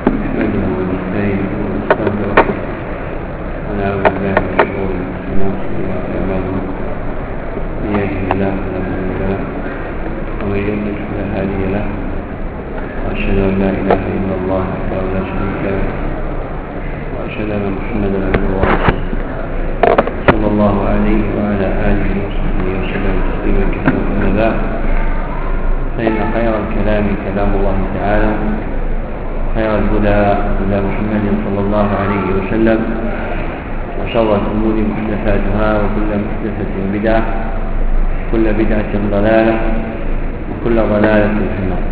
نحمده ونستعينه ونستغفره ونعوذ بالله من شرور انفسنا واعمالنا من يهده الله فلا مضل له ومن يضلل فلا هادي له واشهد ان لا اله الا الله وحده لا شريك له واشهد ان محمدا عبده ورسوله صلى الله عليه وعلى اله وصحبه وسلم تسليما كثيرا. اما بعد فإن خير الكلام كلام الله تعالى، خير الهدى هدى محمد صلى الله عليه وسلم، وشر الأمور محدثاتها وكل محدثة بدعة وكل بدعة ضلالة وكل ضلالة في النار.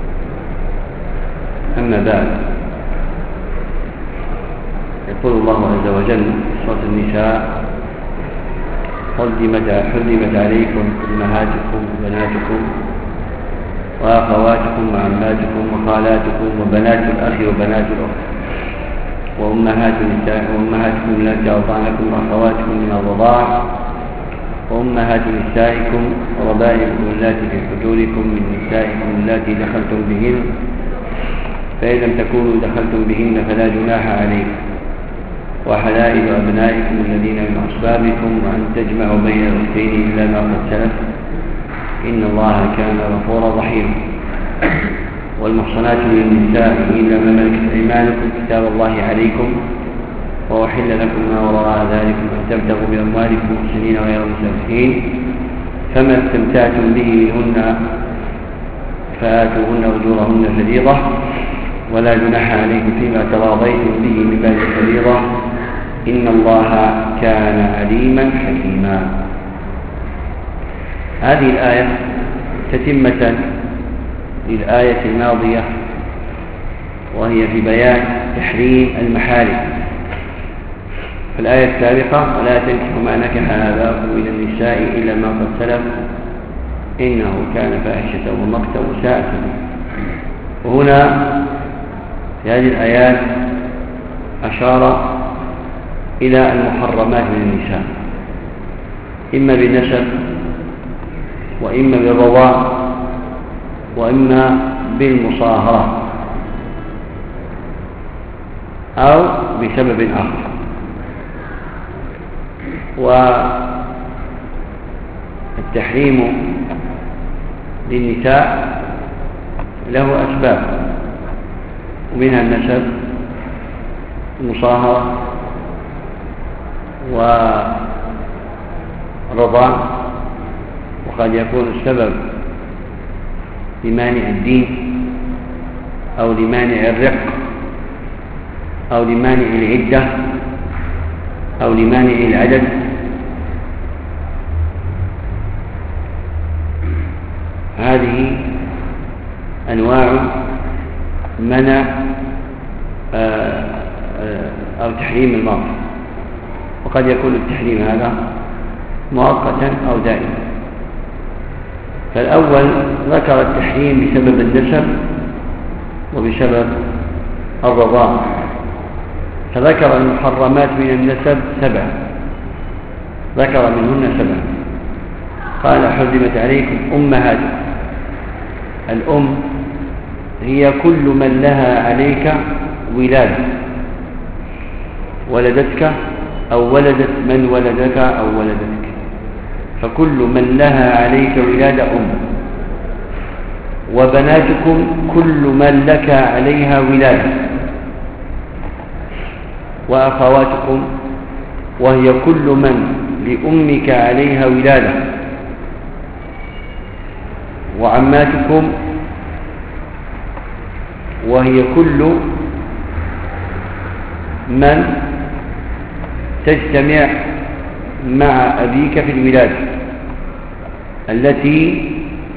أما بعد، يقول الله عز وجل في سورة النساء: حرمت عليكم أمهاتكم وبناتكم وأخواتكم وعماتكم وخالاتكم وبنات الأخ وبنات الأخت وأمهاتكم اللاتي أرضعنكم وأخواتكم من الرضاعة وأمهات نسائكم وربائبكم اللاتي في حجوركم من نسائكم اللاتي دخلتم بهن، فإن لم تكونوا دخلتم بهن فلا جناح عليكم، وحلائل أبنائكم الذين من أصلابكم، وأن تجمعوا بين الأختين إلا ما قد سلف، إن الله كان غفورا رحيما. والمحصنات من النساء إلا ما ملكت أيمانكم كتاب الله عليكم، وأحل لكم ما وراء ذلك أن تبتغوا بأموالكم محسنين غير مسافحين، فما استمتعتم به منهن فآتوهن أجورهن فريضة، ولا جناح عليكم فيما تراضيتم به من بعد الفريضة، إن الله كان عليما حكيما. هذه الآية تتمة للآية الماضية، وهي في بيان تحريم المحارم. في الآية السابقة: ولا تنكحوا ما نكح آباؤكم من النساء إلا ما قد سلف إنه كان فاحشة ومقتا وساء سبيلا. وهنا في هذه الآيات أشار إلى المحرمات من النساء، إما بالنسب وإما بالرضاع وإما بالمصاهرة أو بسبب آخر. والتحريم للنساء له أسباب، ومنها النسب، المصاهرة، والرضاع. وقد يكون السبب لمانع الدين أو لمانع الرق أو لمانع العدة أو لمانع العدد. هذه أنواع منع أو تحريم المرض. وقد يكون التحريم هذا مؤقتا أو دائما. فالأول ذكر التحريم بسبب النسب وبسبب الرضاعة، فذكر المحرمات من النسب 7، ذكر منهن 7. قال: حرمت عليكم أمهاتكم. الأم هي كل من لها عليك ولادة، ولدتك أو ولدت من ولدك أو ولدتك، فكل من لها عليك ولادة أم. وبناتكم كل من لك عليها ولادة. وأخواتكم وهي كل من لأمك عليها ولادة. وعماتكم وهي كل من تجتمع مع أبيك في الولادة، التي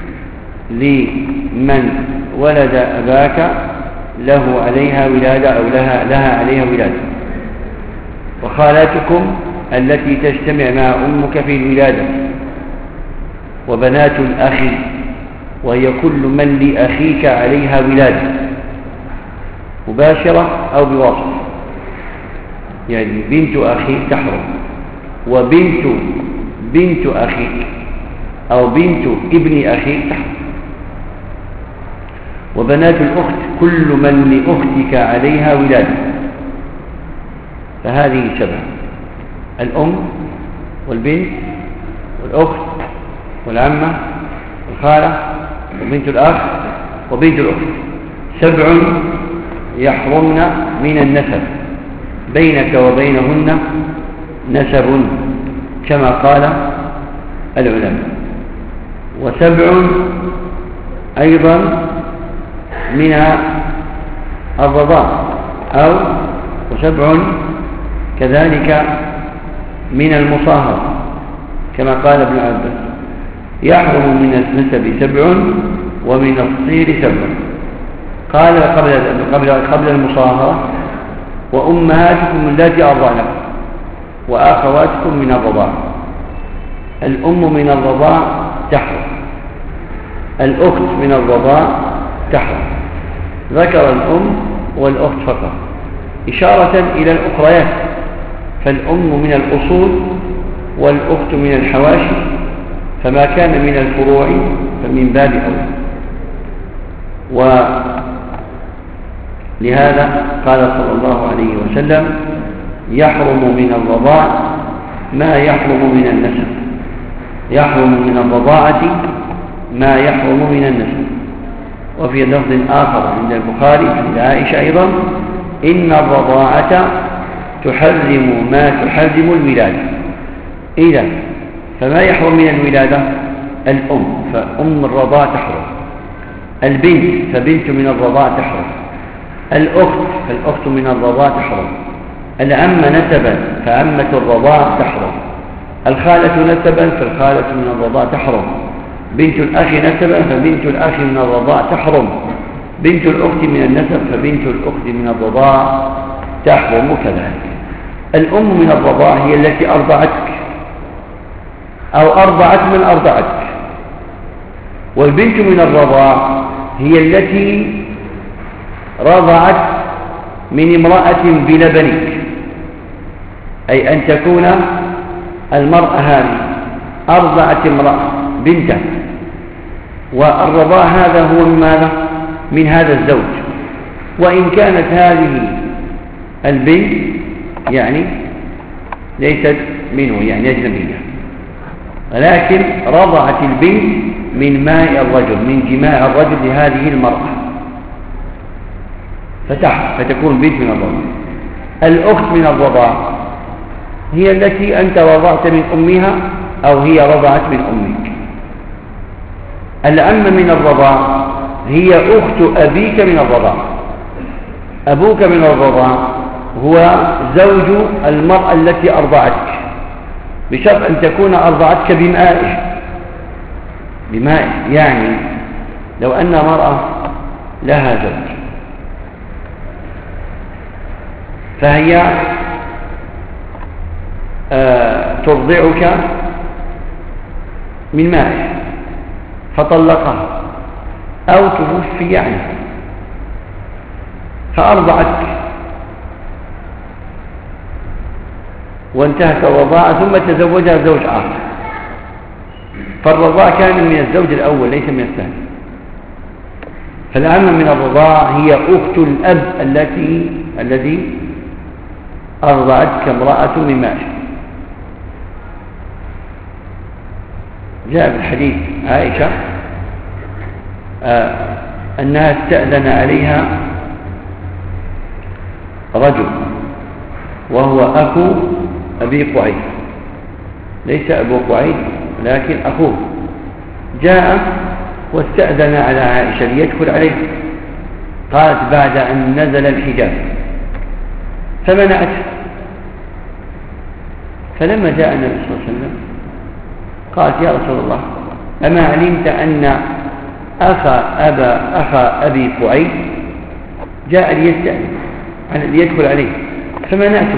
لمن ولد أباك له عليها ولادة أو لها عليها ولادة. وخالاتكم التي تجتمع مع أمك في الولادة. وبنات الأخ وهي كل من لأخيك عليها ولادة، مباشرة أو بواسطة، يعني بنت أخيك تحرم، وبنت أخيك أو بنت ابن أخيك تحرم. وبنات الأخت كل من لأختك عليها ولادة. فهذه 7: الأم والبنت والأخت والعمة والخالة وبنت الأخ وبنت الأخت. 7 يحرمن من النسب، بينك وبينهن نسب كما قال العلماء. 7 أيضا من الرضاع، أو 7 كذلك من المصاهرة كما قال ابن عباس: يحرم من النسب 7 ومن الصير 7. قال قبل المصاهرة: وأمهاتكم اللاتي أرضعنكم وأخواتكم من الرضاع. الأم من الرضاع تحرم، الأخت من الرضاع تحرم. ذكر الأم والأخت فقط إشارة إلى الأخريات، فالأم من الأصول والأخت من الحواشي، فما كان من الفروع فمن باب أولى. ولهذا قال صلى الله عليه وسلم: يحرم من الرضاع ما يحرم من النسب، يحرم من الرضاعة ما يحرم من النسب. وفي لفظ آخر عند البخاري عند عائشة أيضا: إن الرضاعة تحرم ما تحرم الولادة. إذا فما يحرم من الولادة؟ الأم، فأم الرضاع تحرم. البنت فبنت من الرضاع تحرم. الأخت فالأخت من الرضاع تحرم. العمة نسبا فعمة الرضاع تحرم. الخالة نسبا فالخالة من الرضاع تحرم. بنت الأخ نسبا فبنت الأخ من الرضاع تحرم. بنت الأخت من النسب فبنت الأخت من الرضاع تحرم كذلك. الأم من الرضاع هي التي أرضعتك أو أرضعت من أرضعتك، والبنت من الرضاع هي التي رضعت من امرأة بلبنك، أي أن تكون المرأة هذه أرضعت امرأة بنته، والرضاع هذا هو من ماذا؟ من هذا الزوج. وإن كانت هذه البنت يعني ليست منه، يعني أجنبية، ولكن رضعت البنت من ماء الرجل، من جماع الرجل لهذه المرأة، فتكون بنت من الرضاع. الأخت من الرضاع هي التي أنت رضعت من أمها أو هي رضعت من أمك. العمة من الرضاع هي أخت أبيك من الرضاع. أبوك من الرضاع هو زوج المرأة التي أرضعتك، بشرط أن تكون أرضعتك بماء. يعني لو أن مرأة لها زوج فهي ترضعك من مائه فطلقها أو توفي عنها فأرضعتك وانتهت الرضاعة ثم تزوجها زوج آخر، فالرضاع كان من الزوج الأول ليس من الثاني. فالعمة من الرضاع هي أخت الأب الذي أرضعتك امرأة من مائه. جاء في الحديث عائشة أنها استأذن عليها رجل وهو أخو أبي قعيد، ليس أبو قعيد لكن أخوه، جاء واستأذن على عائشة ليدخل عليه، قالت بعد أن نزل الحجاب فمنعته. فلما جاء النبي صلى الله عليه وسلم قالت: يا رسول الله، أما علمت أن أخا أبي قعيد جاء ليستأذن ليدخل عليه فمنعته؟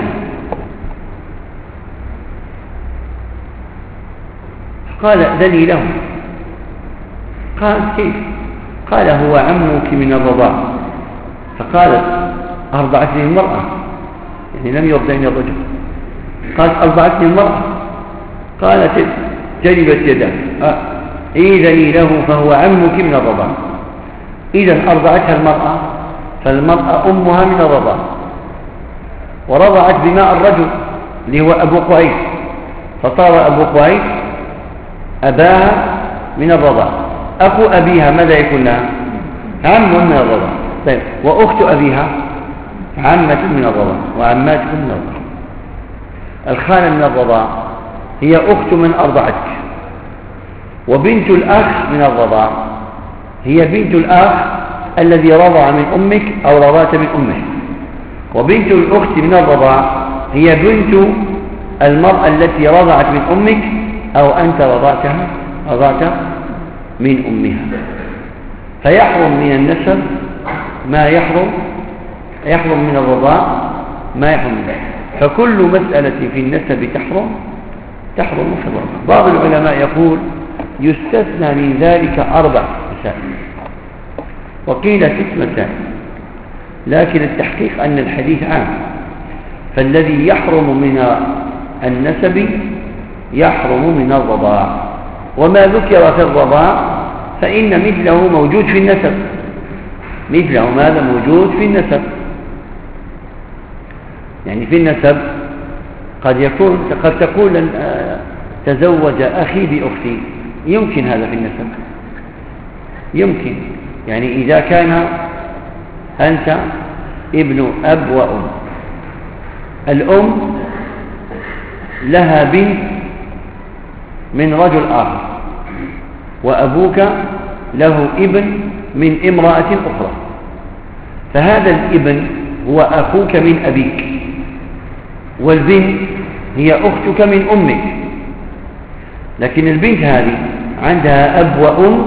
قال: ائذني له. قال: كيف؟ قال: هو عمك من الرضاع. فقالت: أرضعتني المرأة، يعني لم يرضعني الرجل. قالت: أرضعتني المرأة. قالت: جلبت يده، إذني له فهو عمك من الرضاع. إذن أرضعتها المرأة، فالمرأة أمها من الرضاع، ورضعت بماء الرجل اللي هو أبو قعيد، فصار أبو قعيد أباها من الرضاع. أخو أبيها ماذا يكون لها؟ عم من الرضاع. طيب، وأخت أبيها عمة من الرضاع وعمات من الرضاع. الخالة من الرضاع هي أخت من أرضعتك، وبنت الأخ من الرضاع هي بنت الأخ الذي رضع من أمك أو رضعت من أمه، وبنت الأخت من الرضاع هي بنت المرأة التي رضعت من أمك أو أنت رضعت من أمها. فيحرم من النسب ما يحرم من الرضاع ما يحرم منه. فكل مسألة في النسب تحرم في الرضاع. بعض العلماء يقول يستثنى من ذلك 4 مسائل، وقيل 6 مسائل، لكن التحقيق أن الحديث عام، فالذي يحرم من النسب يحرم من الرضاع، وما ذكر في الرضاع فإن مثله موجود في النسب، مثله ماذا موجود في النسب. يعني في النسب قد تقول تزوج أخي بأختي، يمكن هذا في النسب، يمكن. يعني إذا كان أنت ابن أب وأم، الأم لها بنت من رجل آخر، وأبوك له ابن من امرأة أخرى، فهذا الابن هو أخوك من أبيك، والبنت هي أختك من أمك، لكن البنت هذه عندها أب وأم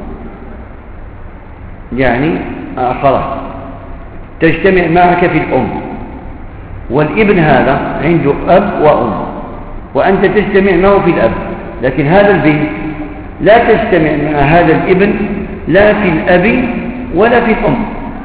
يعني آخرة تجتمع معك في الأم، والابن هذا عنده أب وأم وأنت تجتمع معه في الأب، لكن هذا البنت لا تجتمع مع هذا الابن لا في الأب ولا في الأم،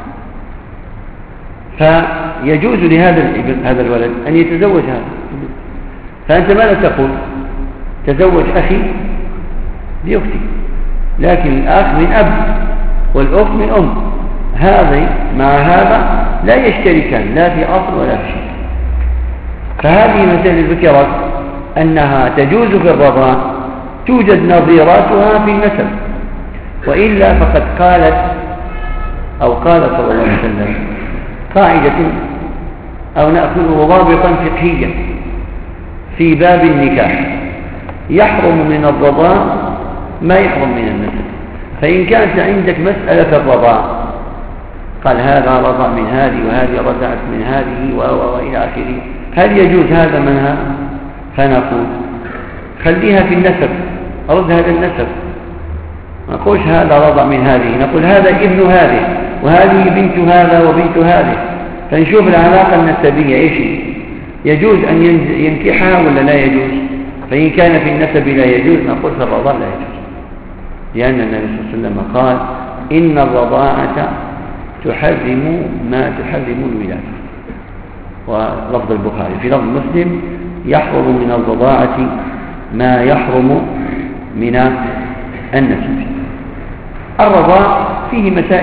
فيجوز لهذا الابن هذا الولد أن يتزوج هذا. فأنت ماذا تقول؟ تزوج أخي بأختي، لكن الأخ من أب والأخت من أم، هذا مع هذا لا يشتركان لا في أصل ولا في شيء. فهذه مسألة ذكرت أنها تجوز في الرضاع، توجد نظيراتها في النسب، وإلا فقد قال صلى الله عليه وسلم قاعدة أو نأخذ ضابطا فقهيا في باب النكاح: يحرم من الرضاع ما يحرم من النسب. فإن كانت عندك مسألة في الرضاع، قال هذا رضع من هذه وهذه رضعت من هذه وإلى آخره، هل يجوز هذا منها؟ فنقول خليها في النسب، رد هذا النسب، ما نقولش هذا رضع من هذه، نقول هذا ابن هذه وهذه بنت هذا وبنت هذه، فنشوف العلاقة النسبية ايش، يجوز أن ينكحها ولا لا يجوز. فإن كان في النسب لا يجوز نقول في الرضاع لا يجوز، لأن النبي صلى الله عليه وسلم قال إن الرضاعة تحرم ما تحرم الولادة، ولفظ البخاري. في لفظ مسلم يحرم من الرضاعة ما يحرم من النسب. الرضاع فيه مسائل: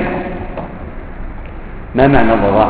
ما معنى الرضاع؟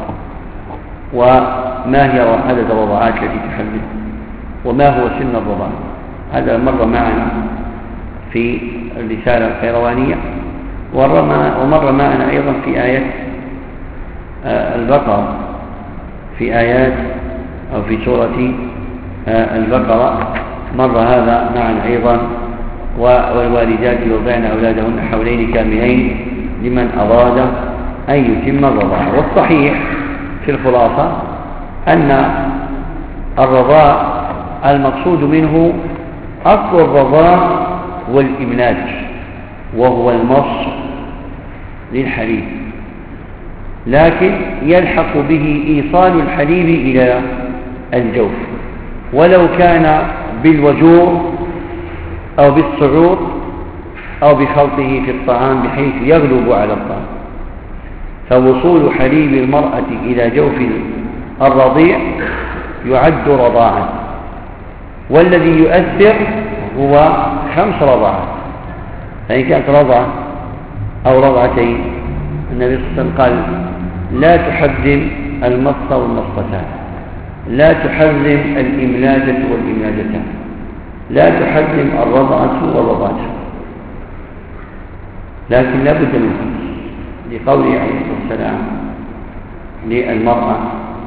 وما هي عدد الرضاعات التي تحرم؟ وما هو سن الرضاع؟ هذا مر معنا في الرسالة القيروانية، ومر معنا أيضا في آيات البقرة، في آيات أو في سورة البقرة مر هذا معنا أيضا. والوالدات يرضعن أولادهن حولين كاملين لمن أراد أن يتم الرضاعة. والصحيح في الخلاصة أن الرضاع المقصود منه أصل الرضاع والإملاج، وهو المص للحليب، لكن يلحق به إيصال الحليب إلى الجوف، ولو كان بالوجور أو بالصعود أو بخلطه في الطعام بحيث يغلب على الطعام. فوصول حليب المرأة إلى جوف الرضيع يعد رضاعا، والذي يؤثر هو 5 رضعات، فإن كانت رضعة أو رضعتين النبي صلى الله عليه وسلم قال لا تحرم المص والمصتان، لا تحرم الإملاجة والإملاجتان، لا تحرم الرضعة والرضعة، لكن لا بد من خمس، لقوله عليه الصلاة والسلام للمرأة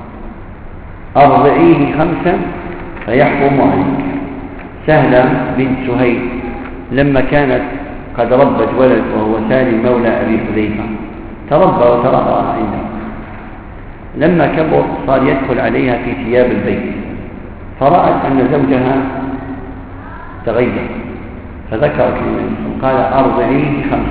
أرضعيه 5 فيحرم عليك. سهلة بنت سهيل لما كانت قد ربت ولد وهو سالم مولى أبي حذيفة تربى وترعى عنده، لما كبر صار يدخل عليها في ثياب البيت، فرأت أن زوجها تغير فذكرت للنبي قال أرضعيه 5.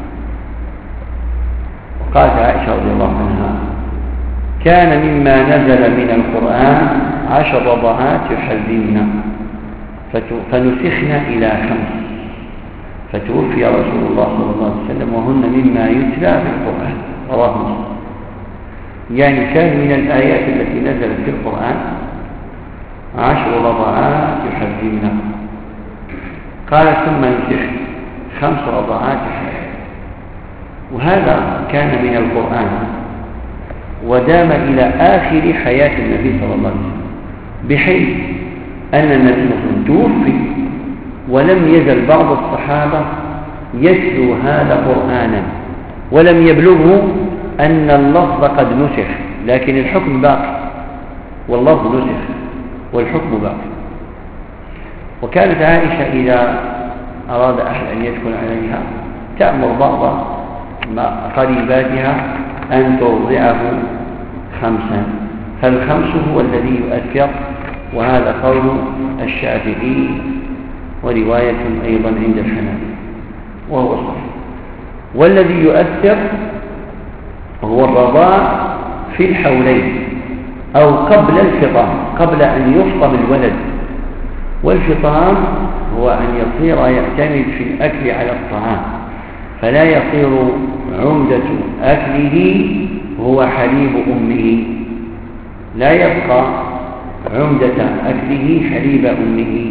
وقالت عائشة رضي الله عنها كان مما نزل من القرآن 10 رضعات يحرمن فنسخن إلى 5، فتوفي رسول الله صلى الله عليه وسلم وهن مما يتلى في القرآن. رواه مسلم. يعني كان من الآيات التي نزلت في القرآن 10 رضعات يحرمن، قال ثم نسخ 5 رضعات يحرمن. وهذا كان من القرآن ودام إلى آخر حياة النبي صلى الله عليه وسلم، بحيث أن النبي صلى الله عليه وسلم توفي ولم يزل بعض الصحابة يتلو هذا قرآنا ولم يبلغه أن اللفظ قد نسخ، لكن الحكم باقي واللفظ نسخ والحكم باقي. وكانت عائشة إذا أراد أحد أن يدخل عليها تأمر بعض قريباتها أن ترضعه 5، فال5 هو الذي يؤثر، وهذا قول الشافعي ورواية أيضا عند الحنابلة وهو صحيح. والذي يؤثر هو الرضاع في الحولين أو قبل الفطام، قبل أن يفطم الولد. والفطام هو أن يصير يعتمد في الأكل على الطعام، فلا يصير عمدة أكله هو حليب أمه، لا يبقى عمدة أكله حليب أمه،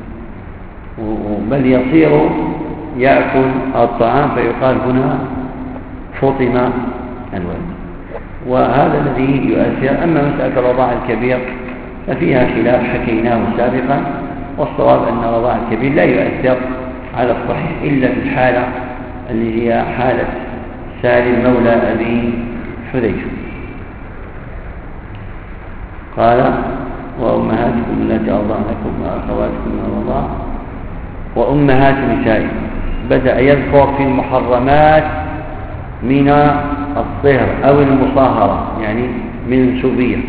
بل يصير يأكل الطعام فيقال هنا فطم الولد، وهذا الذي يؤثر. أما مسألة الرضاع الكبير ففيها خلاف حكيناه سابقا، والصواب أن الرضاع الكبير لا يؤثر على الصحيح إلا في الحالة اللي هي حالة سالم مولى أبي حذيفة. قال وأمهاتكم التي أرضعنكم وأخواتكم من الرضاعة وأمهات نسائكم. بدأ يذكر في المحرمات من الصهر أو المصاهرة، يعني من النسوبية،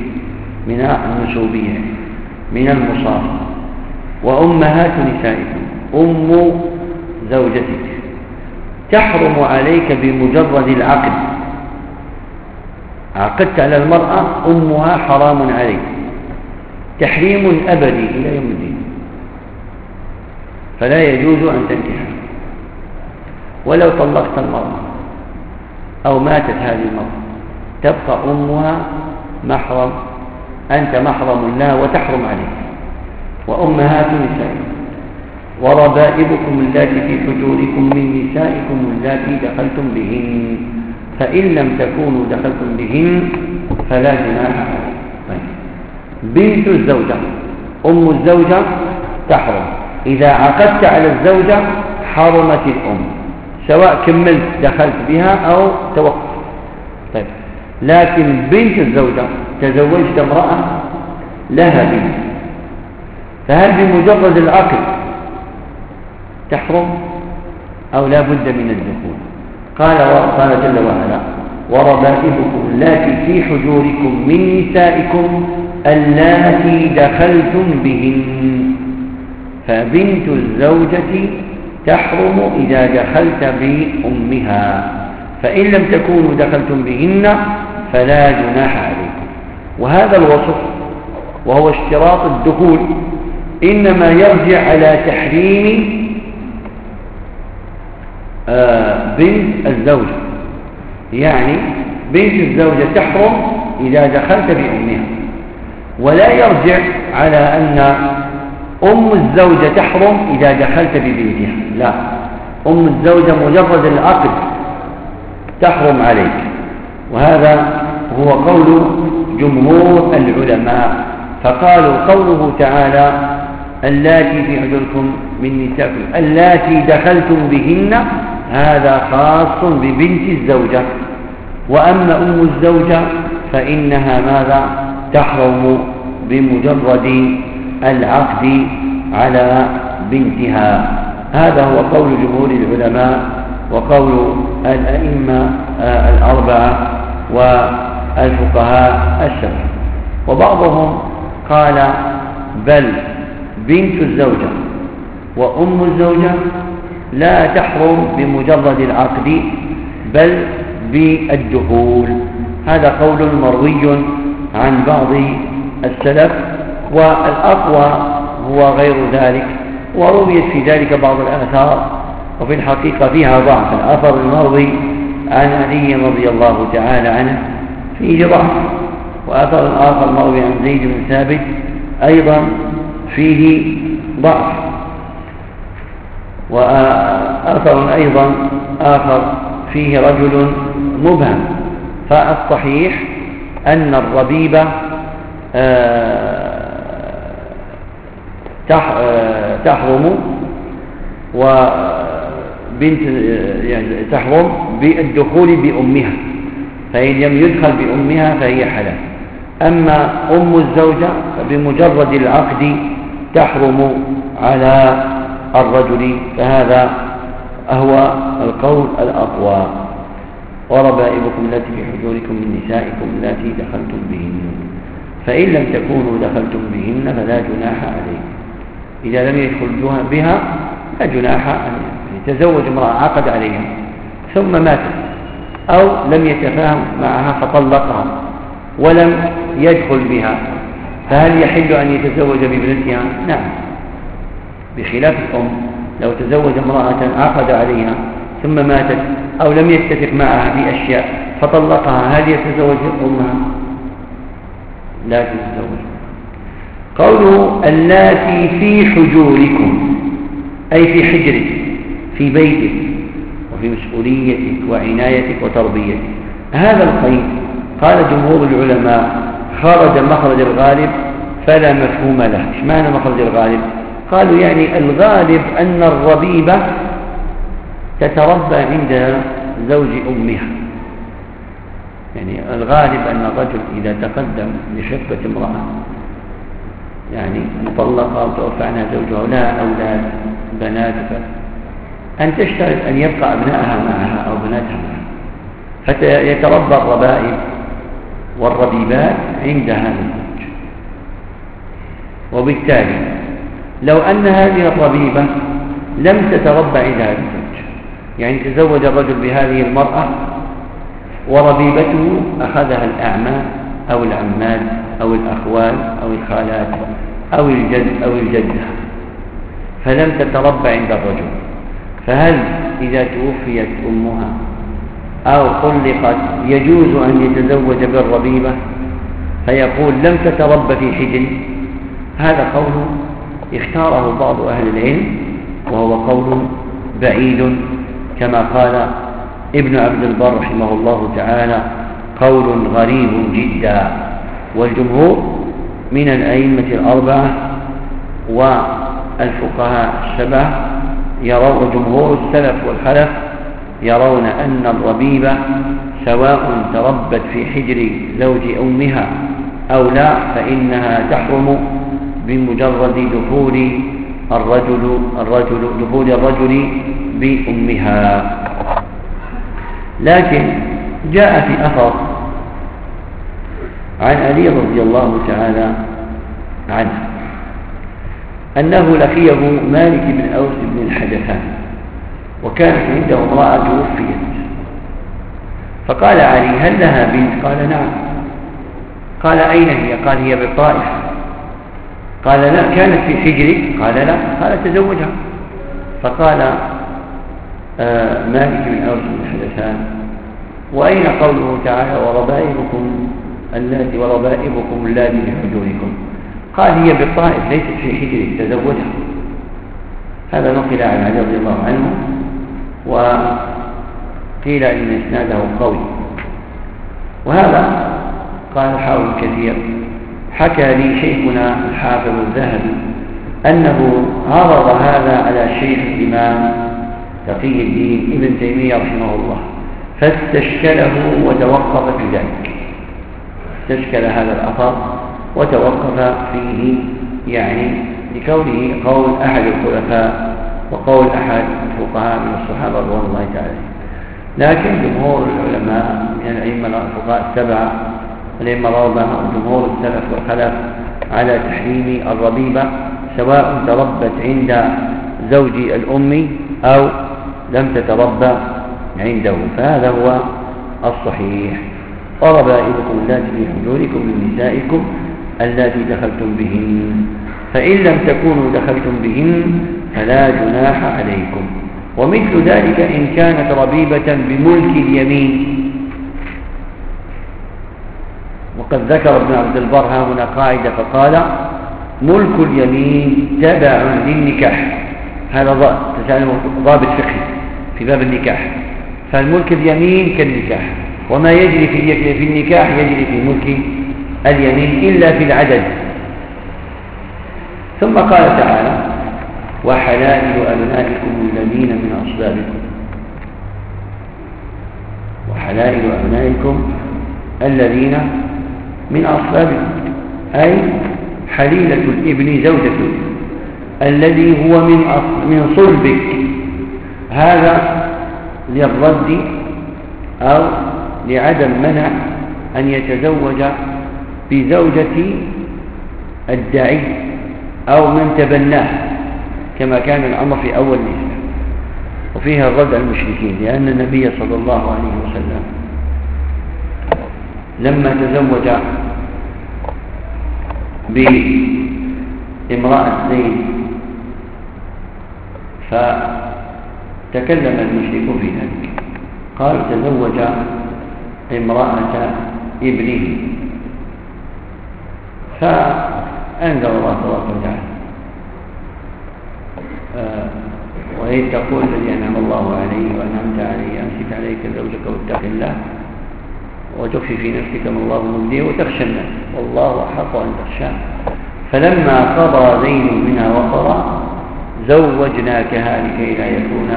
من المصاهرة. وأمهات نسائكم أم زوجتك تحرم عليك بمجرد العقد، عقدت على المرأة أمها حرام عليك تحريم أبدي إلى يوم الدين، فلا يجوز أن تنكحها. ولو طلقت المرأة أو ماتت هذه المرأة تبقى أمها محرم، أنت محرم لها وتحرم عليك. وأمهات نسائكم وربائبكم اللاتي في حجوركم من نسائكم اللاتي دخلتم بهن، فإن لم تكونوا دخلتم بهن فلا جناح عليكم. بنت الزوجة أم الزوجة تحرم، إذا عقدت على الزوجة حرمت الأم، سواء كملت دخلت بها أو توقف. طيب، لكن بنت الزوجة تزوجت امرأة لها بنت، فهل بمجرد العقد تحرم أو لا بد من الدخول؟ قال جل وعلا وربائبكم اللاتي في حجوركم من نسائكم اللاتي دخلتم بهن، فبنت الزوجة تحرم إذا دخلت بأمها، فإن لم تكونوا دخلتم بهن فلا جناح عليكم. وهذا الوصف وهو اشتراط الدخول إنما يرجع على تحريم بنت الزوجة، يعني بنت الزوجة تحرم إذا دخلت بأمها، ولا يرجع على أن أم الزوجة تحرم إذا دخلت ببنتها. لا، أم الزوجة مجرد العقد تحرم عليك. وهذا هو قول جمهور العلماء. فقالوا قوله تعالى اللاتي في حجوركم من نسائكم اللاتي دخلتم بهن هذا خاص ببنت الزوجة، وأما أم الزوجة فإنها ماذا تحرم بمجرد العقد على بنتها. هذا هو قول جمهور العلماء وقول الأئمة الأربعة والفقهاء السبعة. وبعضهم قال بل بنت الزوجة وأم الزوجة لا تحرم بمجرد العقد بل بالدخول. هذا قول مروي عن بعض السلف، والأقوى هو غير ذلك، ورويت في ذلك بعض الآثار وفي الحقيقة فيها ضعف. الأثر المروي عن علي رضي الله تعالى عنه فيه ضعف، وأثر آخر مروي عن زيد بن ثابت أيضا فيه ضعف، وأثر أيضا آخر فيه رجل مبهم. فالصحيح أن الربيبة تحرم وبنت يعني تحرم بالدخول بأمها، فإن لم يدخل بأمها فهي حلال. أما أم الزوجة فبمجرد العقد تحرم على الرجل. فهذا هو القول الأقوى. وربائبكم التي في حجوركم من نسائكم التي دخلتم بهن، فإن لم تكونوا دخلتم بهن فلا جناح عليكم. إذا لم يدخل بها لا جناح عليه. تزوج امرأة عقد عليها ثم ماتت أو لم يتفاهم معها فطلقها ولم يدخل بها، فهل يحل أن يتزوج بابنتها؟ نعم، بخلاف الأم. لو تزوج امرأة عقد عليها ثم ماتت أو لم يتفق معها في أشياء فطلقها، هل يتزوج أمها؟ لا تتزوج. قوله اللاتي في حجوركم أي في حجرك، في بيتك وفي مسؤوليتك وعنايتك وتربيتك. هذا القيد قال جمهور العلماء خرج مخرج الغالب فلا مفهوم له. ايش معنى مخرج الغالب؟ قالوا يعني الغالب أن الربيبة تتربى عند زوج أمها. يعني الغالب أن الرجل إذا تقدم لخطبة امرأة يعني مطلقة وتوفى عنها زوجها ولا أولاد بنات، أن تشترط أن يبقى أبنائها معها أو بناتها معها، فيتربى الربائب والربيبات عند هذا الزوج. وبالتالي لو أن هذه الربيبة لم تتربى عند هذا الزوج، يعني تزوج الرجل بهذه المرأة وربيبته أخذها الأعمام أو العمات أو الأخوال أو الخالات أو الجد أو الجدة، فلم تتربى عند الرجل، فهل إذا توفيت أمها أو طلقت يجوز أن يتزوج بالربيبة فيقول لم تتربى في حجر؟ هذا قول اختاره بعض أهل العلم وهو قول بعيد، كما قال ابن عبد البر رحمه الله تعالى قول غريب جدا. والجمهور من الأئمة الأربعة والفقهاء السبعة يرون، جمهور السلف والخلف يرون أن الربيبة سواء تربت في حجر زوج أمها أو لا فإنها تحرم بمجرد دخول الرجل بأمها. لكن جاء في أثر عن علي رضي الله تعالى عنه أنه لقيه مالك بن أوس بن الحدثان وكانت عنده امرأة توفيت، فقال علي هل لها بنت؟ قال نعم. قال أين هي؟ قال هي بالطائف. قال لا. كانت في حجرك؟ قال لا. قال تزوجها. فقال مالك بن أوس بن الحدثان وأين قوله تعالى وربائبكم اللاتي في حجوركم؟ قال هي بالطائف ليست في حجرك، تزوجها. هذا نقل عن علي رضي الله عنه. وقيل قيل إن إسناده قوي. وهذا قال الحافظ كثير حكى لي شيخنا الحافظ الذهبي أنه عرض هذا على شيخ الإمام تقي الدين ابن تيمية رحمه الله فاستشكله وتوقف في ذلك، استشكل هذا الأثر وتوقف فيه، يعني لكونه قول أحد الخلفاء وقول أحد الفقهاء من الصحابة رضوان الله تعالى. لكن جمهور العلماء من الأئمة الفقهاء السبعة الأئمة الأربعة وجمهور السلف والخلف على تحريم الربيبة سواء تربت عند زوج الأم أو لم تتربى عنده، فهذا هو الصحيح. وربائبكم اللاتي في حجوركم من نسائكم اللاتي دخلتم بهن، فإن لم تكونوا دخلتم بهن فلا جناح عليكم. ومثل ذلك إن كانت ربيبة بملك اليمين. وقد ذكر ابن عبد البر هنا قاعدة فقال ملك اليمين تبع للنكاح، هذا ضابط فقهي في باب النكاح، فالملك اليمين كالنكاح، وما يجري في النكاح يجري في ملك اليمين إلا في العدد. ثم قال تعالى وحلائل أبنائكم الذين من أصلابكم، وحلائل أبنائكم الذين من أصلابكم أي حليلة الابن زوجته الذي هو من صلبك، هذا للرد أو لعدم منع أن يتزوج بزوجة الداعي أو من تبناه كما كان الأمر في أول الإسلام، وفيها الرد على المشركين، لأن النبي صلى الله عليه وسلم لما تزوج بامرأة زيد فتكلم المشركون في ذلك، قال تزوج امرأة ابنه، فأنزل الله تبارك وتعالى وإذ تقول الذي أنعم الله عليه وأنعمت عليه أمسك عليك زوجك واتق الله وتخفي في نفسك ما الله مبديه وتخشى الناس والله أحق أن تخشاه، فلما قضى زيد منها وطرا زوجناكها لكي لا يكون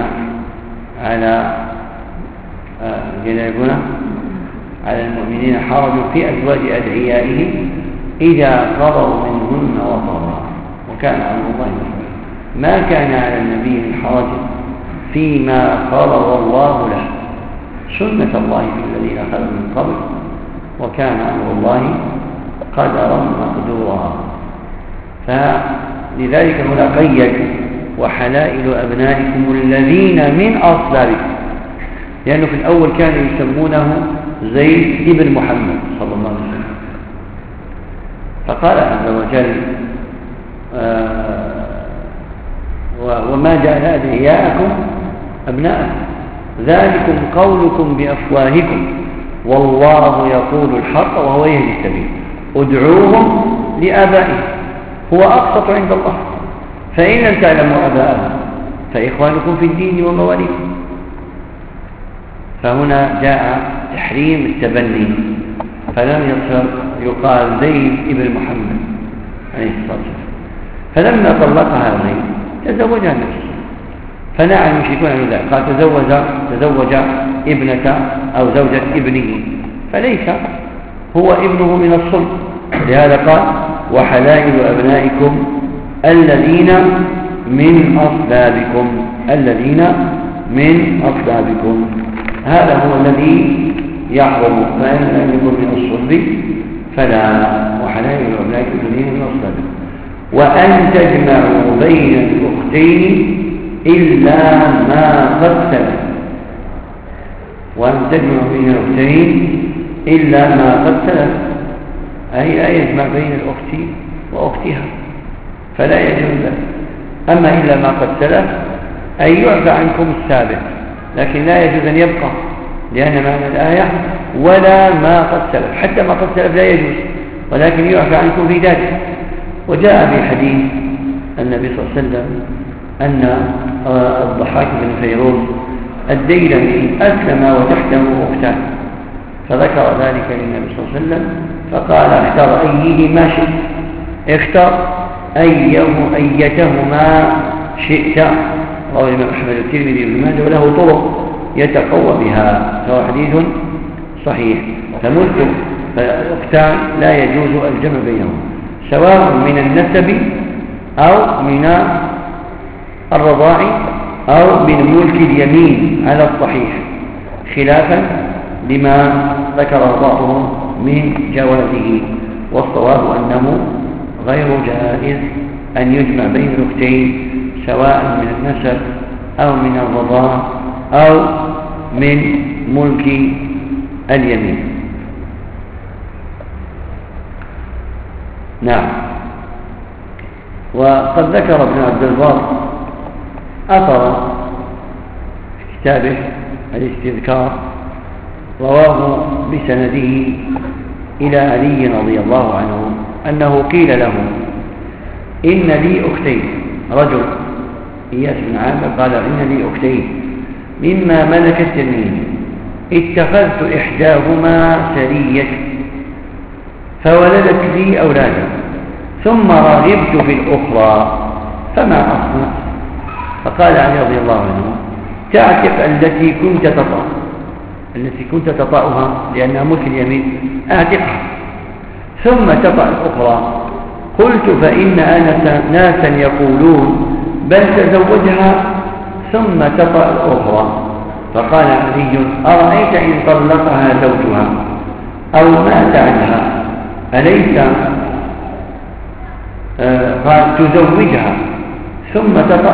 على المؤمنين حرج في أزواج أدعيائهم إذا قضوا منهن وطرا وكان أمر الله مفعولا. ما كان على النبي من حرج فيما فرض الله له، سنة الله في الذين خلوا من قبل وكان أمر الله قدرا مقدورا. فلذلك هنا قيد وحلائل أبنائكم الذين من أصلابكم، لأنه في الأول كانوا يسمونه زيد ابن محمد صلى الله عليه وسلم، فقال عز وجل وما جعل أدعياءكم أبناءكم ذلكم قولكم بأفواهكم والله يقول الحق وهو يهدي السبيل ادعوهم لآبائهم هو أقسط عند الله، فإن لم تعلموا آباءهم فإخوانكم في الدين ومواليكم. فهنا جاء تحريم التبني، فلم يصر يقال زيد ابن محمد عليه الصلاة والسلام. فلما طلقها زيد تزوجها نفسه، فنعى المشركون عن ذلك، قال تزوج ابنة أو زوجة ابنه، فليس هو ابنه من الصلب، لهذا قال وحلائل أبنائكم الذين من أصلابكم، الذين من أصلابكم، هذا هو الذي يحرم، فإن لم يكن من الصلب فلا. وحلائل أبنائكم الذين من أصلابكم وأن تجمعوا بين الأختين إلا ما قد سلف، وأن تجمعوا بين الأختين إلا ما قد سلف، أي لا يجمع بين الأخت وأختها فلا يجوز ذلك. أما إلا ما قد سلف أي يعفى عنكم السابق، لكن لا يجوز أن يبقى، لأن معنى الآية ولا ما قد سلف، حتى ما قد سلف لا يجوز، ولكن يعفى عنكم في ذلك. وجاء في حديث النبي صلى الله عليه وسلم أن الضحاك بن فيروز الديلمي أسلم وتحته أختان، فذكر ذلك للنبي صلى الله عليه وسلم فقال اختر أيهما شئت، اختر أيتهما شئت. رواه الإمام أحمد والترمذي وابن ماجه وله طرق يتقوى بها، فهو حديث صحيح. فملك فأختان لا يجوز الجمع بينهم سواء من النسب أو من الرضاع أو من ملك اليمين على الصحيح، خلافا لما ذكر بعضهم من جوازه، والصواب أنه غير جائز أن يجمع بين الأختين سواء من النسب أو من الرضاع أو من ملك اليمين. نعم. وقد ذكر ابن عبد البر أثر في كتابه الاستذكار رواه بسنده إلى علي رضي الله عنه أنه قيل له إن لي أختين، رجل إياس بن عامر قال إن لي أختين مما ملكت يميني، اتخذت إحداهما سرية فولدت لي أولادا ثم رغبت في الأخرى فما أصنع؟ فقال علي رضي الله عنه تعتق التي كنت تطأها لأنها ملك اليمين، أعتقها ثم تطأ الأخرى. قلت فإن ناسا يقولون بل تزوجها ثم تطأ الأخرى. فقال علي أرأيت إن طلقها زوجها أو مات عنها أليس قال تزوجها ثم تطأ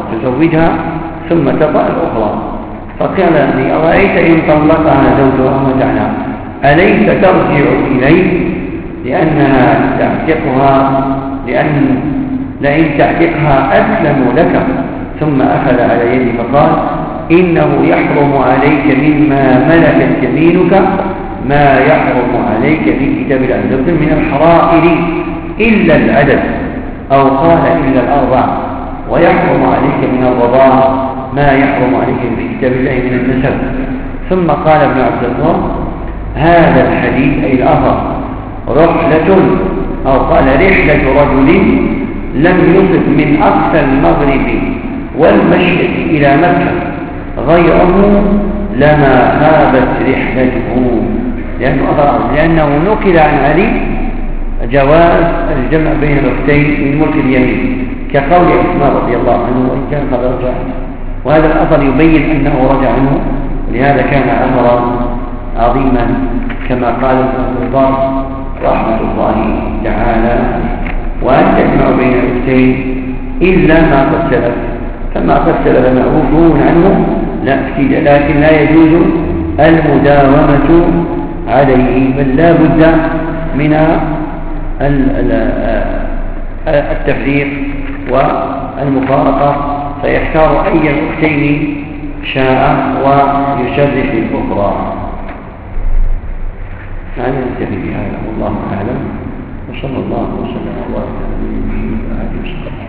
الأخرى، فقال لي أرأيت إن طلقها زوجها ومات عنها أليس ترجع إليه لأنها تعتقها، لئن تعتقها أسلم لك. ثم أخذ على يدي فقال إنه يحرم عليك مما ملكت يمينك ما يحرم عليك في كتاب الله عز وجل من الحرائر إلا العدد، أو قال إلا الأربع، ويحرم عليك من الرضاع ما يحرم عليك في كتاب الله من النسب. ثم قال ابن عبد الله هذا الحديث أي الأثر رحلة أو قال رحلة رجل لم يصب من أقصى المغرب والمشرق إلى مكة غيره لما خابت رحلته، لأنه نقل عن علي جواز الجمع بين الأختين من ملك اليمين كقول عثمان رضي الله عنه وإن كان قد رجع عنه، وهذا الأثر يبين أنه رجع عنه، لهذا كان أثرا عظيما كما قال ابن البر رحمة الله تعالى. وأن تجمع بين الأختين إلا ما قد سلف، فما قد سلف معروفون عنه لا افتيد، لكن لا يجوز المداومة عليه، بل لا بد من التفريق والمفارقة، فيختار أي الأختين شاء ويشرف الأخرى. يعني نكتفي بهذا والله أعلم، وصلى الله وسلم وبارك على نبينا محمد وعلى آله وصحبه.